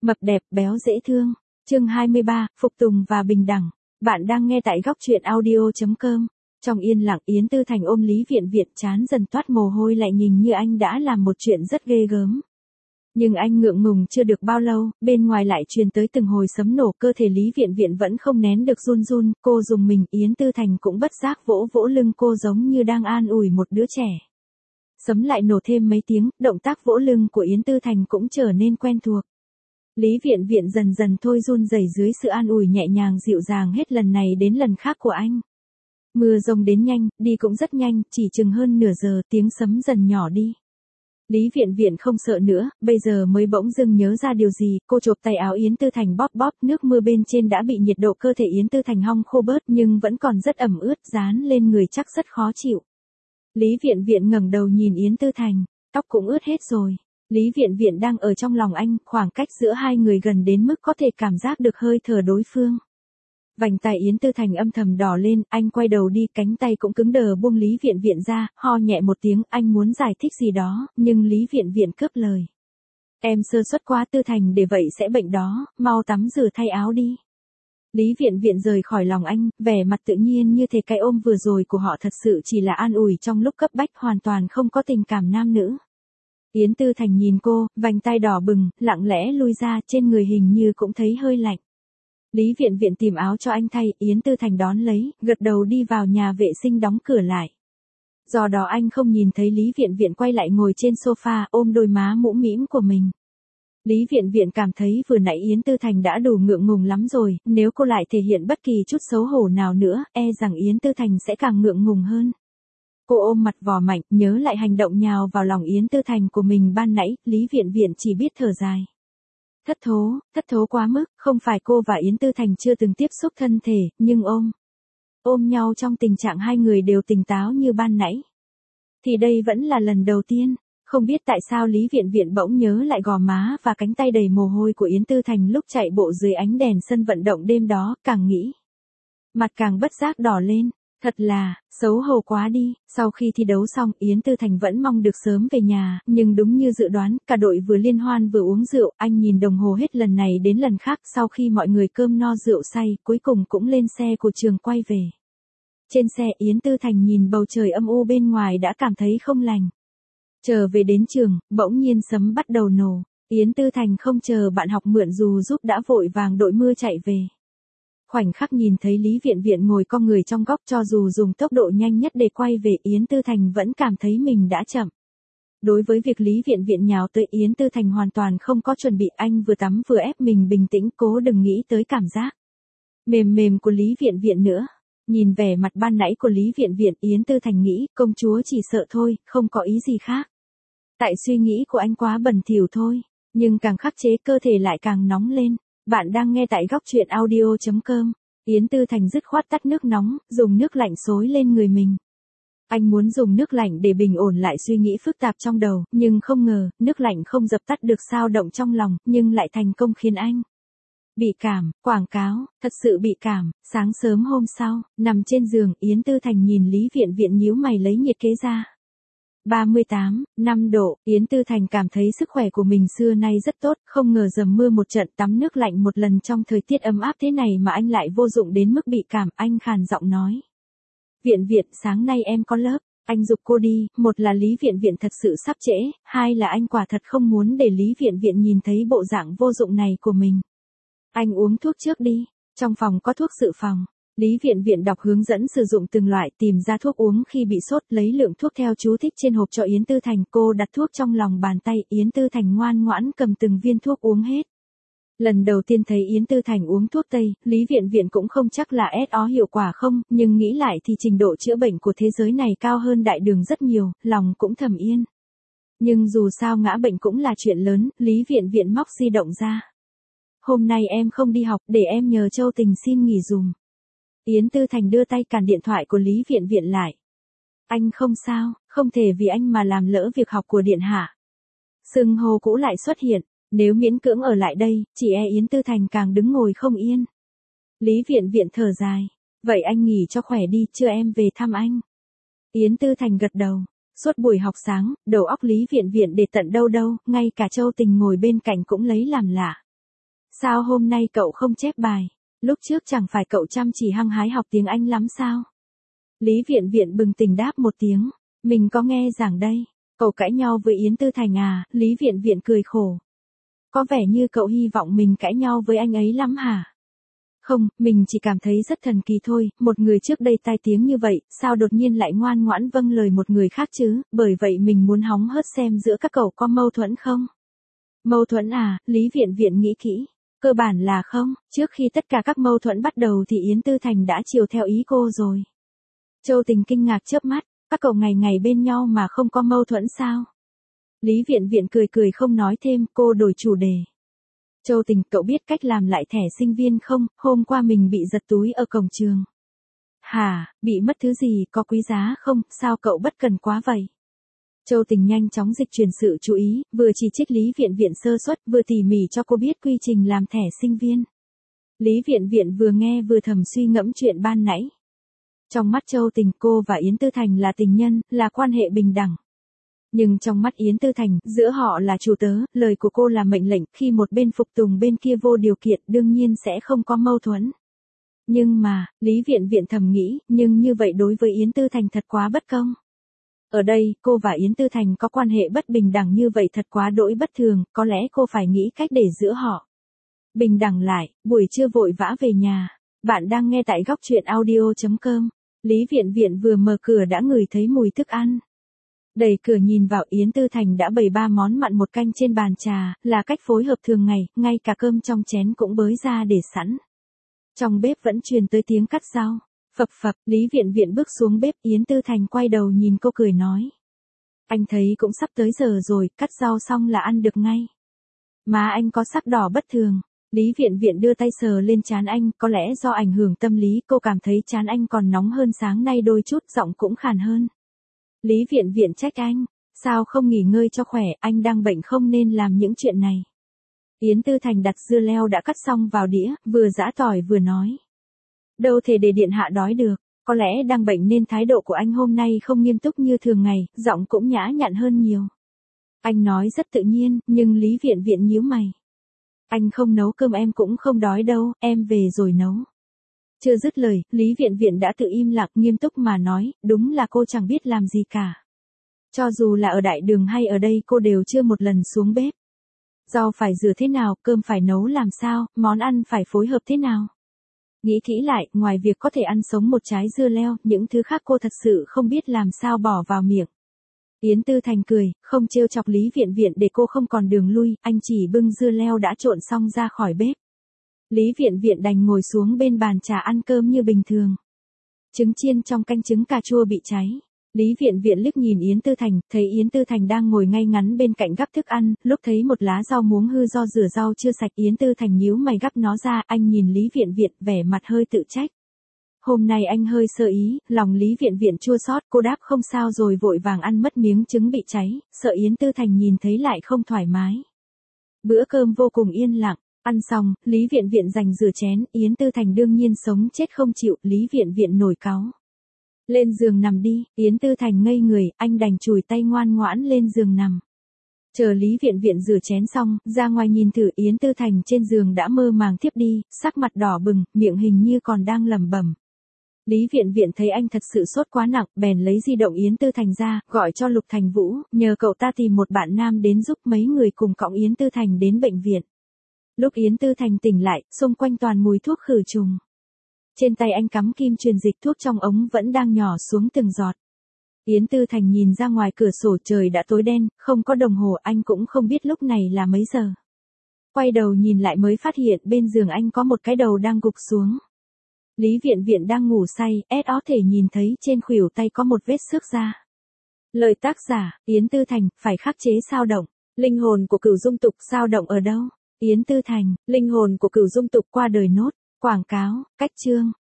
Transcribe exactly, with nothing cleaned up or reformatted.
Mập đẹp, béo dễ thương. Chương hai mươi ba, phục tùng và bình đẳng. Bạn đang nghe tại góc truyện audio chấm com. Trong yên lặng, Yến Tư Thành ôm Lý Viện Viện, trán dần toát mồ hôi lạnh, nhìn như anh đã làm một chuyện rất ghê gớm. Nhưng anh ngượng ngùng chưa được bao lâu, bên ngoài lại truyền tới từng hồi sấm nổ, cơ thể Lý Viện Viện vẫn không nén được run run, cô dùng mình, Yến Tư Thành cũng bất giác vỗ vỗ lưng cô giống như đang an ủi một đứa trẻ. Sấm lại nổ thêm mấy tiếng, động tác vỗ lưng của Yến Tư Thành cũng trở nên quen thuộc. Lý Viện Viện dần dần thôi run rẩy dưới sự an ủi nhẹ nhàng dịu dàng hết lần này đến lần khác của anh. Mưa rông đến nhanh, đi cũng rất nhanh, chỉ chừng hơn nửa giờ tiếng sấm dần nhỏ đi. Lý Viện Viện không sợ nữa, bây giờ mới bỗng dưng nhớ ra điều gì, cô chộp tay áo Yến Tư Thành bóp bóp, nước mưa bên trên đã bị nhiệt độ cơ thể Yến Tư Thành hong khô bớt nhưng vẫn còn rất ẩm ướt, dán lên người chắc rất khó chịu. Lý Viện Viện ngẩng đầu nhìn Yến Tư Thành, tóc cũng ướt hết rồi. Lý Viện Viện đang ở trong lòng anh, khoảng cách giữa hai người gần đến mức có thể cảm giác được hơi thở đối phương. Vành tai Yến Tư Thành âm thầm đỏ lên, anh quay đầu đi, cánh tay cũng cứng đờ buông Lý Viện Viện ra, ho nhẹ một tiếng, anh muốn giải thích gì đó, nhưng Lý Viện Viện cướp lời. Em sơ suất quá Tư Thành, để vậy sẽ bệnh đó, mau tắm rửa thay áo đi. Lý Viện Viện rời khỏi lòng anh, vẻ mặt tự nhiên như thể cái ôm vừa rồi của họ thật sự chỉ là an ủi trong lúc cấp bách, hoàn toàn không có tình cảm nam nữ. Yến Tư Thành nhìn cô, vành tai đỏ bừng, lặng lẽ lui ra, trên người hình như cũng thấy hơi lạnh. Lý Viện Viện tìm áo cho anh thay, Yến Tư Thành đón lấy, gật đầu đi vào nhà vệ sinh đóng cửa lại. Do đó anh không nhìn thấy Lý Viện Viện quay lại ngồi trên sofa, ôm đôi má mũm mĩm của mình. Lý Viện Viện cảm thấy vừa nãy Yến Tư Thành đã đủ ngượng ngùng lắm rồi, nếu cô lại thể hiện bất kỳ chút xấu hổ nào nữa, e rằng Yến Tư Thành sẽ càng ngượng ngùng hơn. Cô ôm mặt vò mạnh, nhớ lại hành động nhào vào lòng Yến Tư Thành của mình ban nãy, Lý Viện Viện chỉ biết thở dài. Thất thố, thất thố quá mức, không phải cô và Yến Tư Thành chưa từng tiếp xúc thân thể, nhưng ôm. Ôm nhau trong tình trạng hai người đều tỉnh táo như ban nãy. Thì đây vẫn là lần đầu tiên, không biết tại sao Lý Viện Viện bỗng nhớ lại gò má và cánh tay đầy mồ hôi của Yến Tư Thành lúc chạy bộ dưới ánh đèn sân vận động đêm đó, càng nghĩ. Mặt càng bất giác đỏ lên. Thật là, xấu hổ quá đi, sau khi thi đấu xong, Yến Tư Thành vẫn mong được sớm về nhà, nhưng đúng như dự đoán, cả đội vừa liên hoan vừa uống rượu, anh nhìn đồng hồ hết lần này đến lần khác, sau khi mọi người cơm no rượu say, cuối cùng cũng lên xe của trường quay về. Trên xe Yến Tư Thành nhìn bầu trời âm u bên ngoài đã cảm thấy không lành. Trở về đến trường, bỗng nhiên sấm bắt đầu nổ, Yến Tư Thành không chờ bạn học mượn dù giúp đã vội vàng đội mưa chạy về. Khoảnh khắc nhìn thấy Lý Viện Viện ngồi cong người trong góc, cho dù dùng tốc độ nhanh nhất để quay về, Yến Tư Thành vẫn cảm thấy mình đã chậm. Đối với việc Lý Viện Viện nhào tới, Yến Tư Thành hoàn toàn không có chuẩn bị, anh vừa tắm vừa ép mình bình tĩnh, cố đừng nghĩ tới cảm giác mềm mềm của Lý Viện Viện nữa. Nhìn vẻ mặt ban nãy của Lý Viện Viện, Yến Tư Thành nghĩ, công chúa chỉ sợ thôi, không có ý gì khác. Tại suy nghĩ của anh quá bẩn thỉu thôi, nhưng càng khắc chế cơ thể lại càng nóng lên. Bạn đang nghe tại góc truyện audio chấm com. Yến Tư Thành dứt khoát tắt nước nóng, dùng nước lạnh xối lên người mình. Anh muốn dùng nước lạnh để bình ổn lại suy nghĩ phức tạp trong đầu, nhưng không ngờ, nước lạnh không dập tắt được xao động trong lòng, nhưng lại thành công khiến anh bị cảm, quảng cáo, thật sự bị cảm. Sáng sớm hôm sau, nằm trên giường, Yến Tư Thành nhìn Lý Viện Viện nhíu mày lấy nhiệt kế ra. ba mươi tám, năm độ, Yến Tư Thành cảm thấy sức khỏe của mình xưa nay rất tốt, không ngờ dầm mưa một trận, tắm nước lạnh một lần trong thời tiết ấm áp thế này mà anh lại vô dụng đến mức bị cảm, anh khàn giọng nói. Viện Viện, sáng nay em có lớp, anh giục cô đi, một là Lý Viện Viện thật sự sắp trễ, hai là anh quả thật không muốn để Lý Viện Viện nhìn thấy bộ dạng vô dụng này của mình. Anh uống thuốc trước đi, trong phòng có thuốc dự phòng. Lý Viện Viện đọc hướng dẫn sử dụng từng loại, tìm ra thuốc uống khi bị sốt, lấy lượng thuốc theo chú thích trên hộp cho Yến Tư Thành, cô đặt thuốc trong lòng bàn tay, Yến Tư Thành ngoan ngoãn cầm từng viên thuốc uống hết. Lần đầu tiên thấy Yến Tư Thành uống thuốc Tây, Lý Viện Viện cũng không chắc là ét ó hiệu quả không, nhưng nghĩ lại thì trình độ chữa bệnh của thế giới này cao hơn đại đường rất nhiều, lòng cũng thầm yên. Nhưng dù sao ngã bệnh cũng là chuyện lớn, Lý Viện Viện móc di động ra. Hôm nay em không đi học, để em nhờ Châu Tình xin nghỉ dùm. Yến Tư Thành đưa tay cản điện thoại của Lý Viện Viện lại. Anh không sao, không thể vì anh mà làm lỡ việc học của điện hạ. Xưng hô cũ lại xuất hiện, nếu miễn cưỡng ở lại đây, chỉ e Yến Tư Thành càng đứng ngồi không yên. Lý Viện Viện thở dài, vậy anh nghỉ cho khỏe đi, chưa em về thăm anh. Yến Tư Thành gật đầu, suốt buổi học sáng, đầu óc Lý Viện Viện để tận đâu đâu, ngay cả Châu Tình ngồi bên cạnh cũng lấy làm lạ. Sao hôm nay cậu không chép bài? Lúc trước chẳng phải cậu chăm chỉ hăng hái học tiếng Anh lắm sao? Lý Viện Viện bừng tỉnh đáp một tiếng. Mình có nghe giảng đây. Cậu cãi nhau với Yến Tư Thành à? Lý Viện Viện cười khổ. Có vẻ như cậu hy vọng mình cãi nhau với anh ấy lắm hả? Không, mình chỉ cảm thấy rất thần kỳ thôi, một người trước đây tai tiếng như vậy, sao đột nhiên lại ngoan ngoãn vâng lời một người khác chứ, bởi vậy mình muốn hóng hớt xem giữa các cậu có mâu thuẫn không? Mâu thuẫn à, Lý Viện Viện nghĩ kỹ. Cơ bản là không, trước khi tất cả các mâu thuẫn bắt đầu thì Yến Tư Thành đã chiều theo ý cô rồi. Châu Tình kinh ngạc chớp mắt, các cậu ngày ngày bên nhau mà không có mâu thuẫn sao? Lý Viện Viện cười cười không nói thêm, cô đổi chủ đề. Châu Tình, cậu biết cách làm lại thẻ sinh viên không? Hôm qua mình bị giật túi ở cổng trường. Hả, bị mất thứ gì có quý giá không? Sao cậu bất cần quá vậy? Châu Tình nhanh chóng dịch chuyển sự chú ý, vừa chỉ trích Lý Viện Viện sơ suất, vừa tỉ mỉ cho cô biết quy trình làm thẻ sinh viên. Lý Viện Viện vừa nghe vừa thầm suy ngẫm chuyện ban nãy. Trong mắt Châu Tình, cô và Yến Tư Thành là tình nhân, là quan hệ bình đẳng. Nhưng trong mắt Yến Tư Thành, giữa họ là chủ tớ, lời của cô là mệnh lệnh, khi một bên phục tùng bên kia vô điều kiện đương nhiên sẽ không có mâu thuẫn. Nhưng mà, Lý Viện Viện thầm nghĩ, nhưng như vậy đối với Yến Tư Thành thật quá bất công. Ở đây, cô và Yến Tư Thành có quan hệ bất bình đẳng như vậy thật quá đỗi bất thường, có lẽ cô phải nghĩ cách để giữa họ bình đẳng lại. Buổi trưa vội vã về nhà. Bạn đang nghe tại góc truyện audio chấm com. Lý Viện Viện vừa mở cửa đã ngửi thấy mùi thức ăn. Đẩy cửa nhìn vào, Yến Tư Thành đã bày ba món mặn một canh trên bàn trà, là cách phối hợp thường ngày, ngay cả cơm trong chén cũng bới ra để sẵn. Trong bếp vẫn truyền tới tiếng cắt rau. Phập phập, Lý Viện Viện bước xuống bếp, Yến Tư Thành quay đầu nhìn cô cười nói. Anh thấy cũng sắp tới giờ rồi, cắt rau xong là ăn được ngay. Má anh có sắc đỏ bất thường. Lý Viện Viện đưa tay sờ lên trán anh, có lẽ do ảnh hưởng tâm lý, cô cảm thấy trán anh còn nóng hơn sáng nay đôi chút, giọng cũng khàn hơn. Lý Viện Viện trách anh, sao không nghỉ ngơi cho khỏe, anh đang bệnh không nên làm những chuyện này. Yến Tư Thành đặt dưa leo đã cắt xong vào đĩa, vừa giã tỏi vừa nói. Đâu thể để điện hạ đói được, có lẽ đang bệnh nên thái độ của anh hôm nay không nghiêm túc như thường ngày, giọng cũng nhã nhặn hơn nhiều. Anh nói rất tự nhiên, nhưng Lý Viện Viện nhíu mày. Anh không nấu cơm em cũng không đói đâu, em về rồi nấu. Chưa dứt lời, Lý Viện Viện đã tự im lặng, nghiêm túc mà nói, đúng là cô chẳng biết làm gì cả. Cho dù là ở đại đường hay ở đây cô đều chưa một lần xuống bếp. Rau phải rửa thế nào, cơm phải nấu làm sao, món ăn phải phối hợp thế nào. Nghĩ kỹ lại, ngoài việc có thể ăn sống một trái dưa leo, những thứ khác cô thật sự không biết làm sao bỏ vào miệng. Yến Tư Thành cười, không trêu chọc Lý Viện Viện để cô không còn đường lui, anh chỉ bưng dưa leo đã trộn xong ra khỏi bếp. Lý Viện Viện đành ngồi xuống bên bàn trà ăn cơm như bình thường. Trứng chiên trong canh trứng cà chua bị cháy. Lý Viện Viện liếc nhìn Yến Tư Thành, thấy Yến Tư Thành đang ngồi ngay ngắn bên cạnh gắp thức ăn, lúc thấy một lá rau muống hư do rửa rau chưa sạch, Yến Tư Thành nhíu mày gắp nó ra, anh nhìn Lý Viện Viện, vẻ mặt hơi tự trách. Hôm nay anh hơi sơ ý, lòng Lý Viện Viện chua xót, cô đáp không sao rồi vội vàng ăn mất miếng trứng bị cháy, sợ Yến Tư Thành nhìn thấy lại không thoải mái. Bữa cơm vô cùng yên lặng, ăn xong, Lý Viện Viện giành rửa chén, Yến Tư Thành đương nhiên sống chết không chịu, Lý Viện Viện nổi cáu. Lên giường nằm đi, Yến Tư Thành ngây người, anh đành chùi tay ngoan ngoãn lên giường nằm. Chờ Lý Viện Viện rửa chén xong, ra ngoài nhìn thử, Yến Tư Thành trên giường đã mơ màng thiếp đi, sắc mặt đỏ bừng, miệng hình như còn đang lẩm bẩm. Lý Viện Viện thấy anh thật sự sốt quá nặng, bèn lấy di động Yến Tư Thành ra, gọi cho Lục Thành Vũ, nhờ cậu ta tìm một bạn nam đến giúp, mấy người cùng cõng Yến Tư Thành đến bệnh viện. Lúc Yến Tư Thành tỉnh lại, xung quanh toàn mùi thuốc khử trùng. Trên tay anh cắm kim truyền dịch, thuốc trong ống vẫn đang nhỏ xuống từng giọt. Yến Tư Thành nhìn ra ngoài cửa sổ, trời đã tối đen, không có đồng hồ, anh cũng không biết lúc này là mấy giờ. Quay đầu nhìn lại mới phát hiện bên giường anh có một cái đầu đang gục xuống. Lý Viện Viện đang ngủ say, ét ó thể nhìn thấy trên khuỷu tay có một vết xước ra. Lời tác giả, Yến Tư Thành, phải khắc chế sao động. Linh hồn của Cửu Dung Tục sao động ở đâu? Yến Tư Thành, linh hồn của Cửu Dung Tục qua đời nốt. Quảng cáo, cách chương.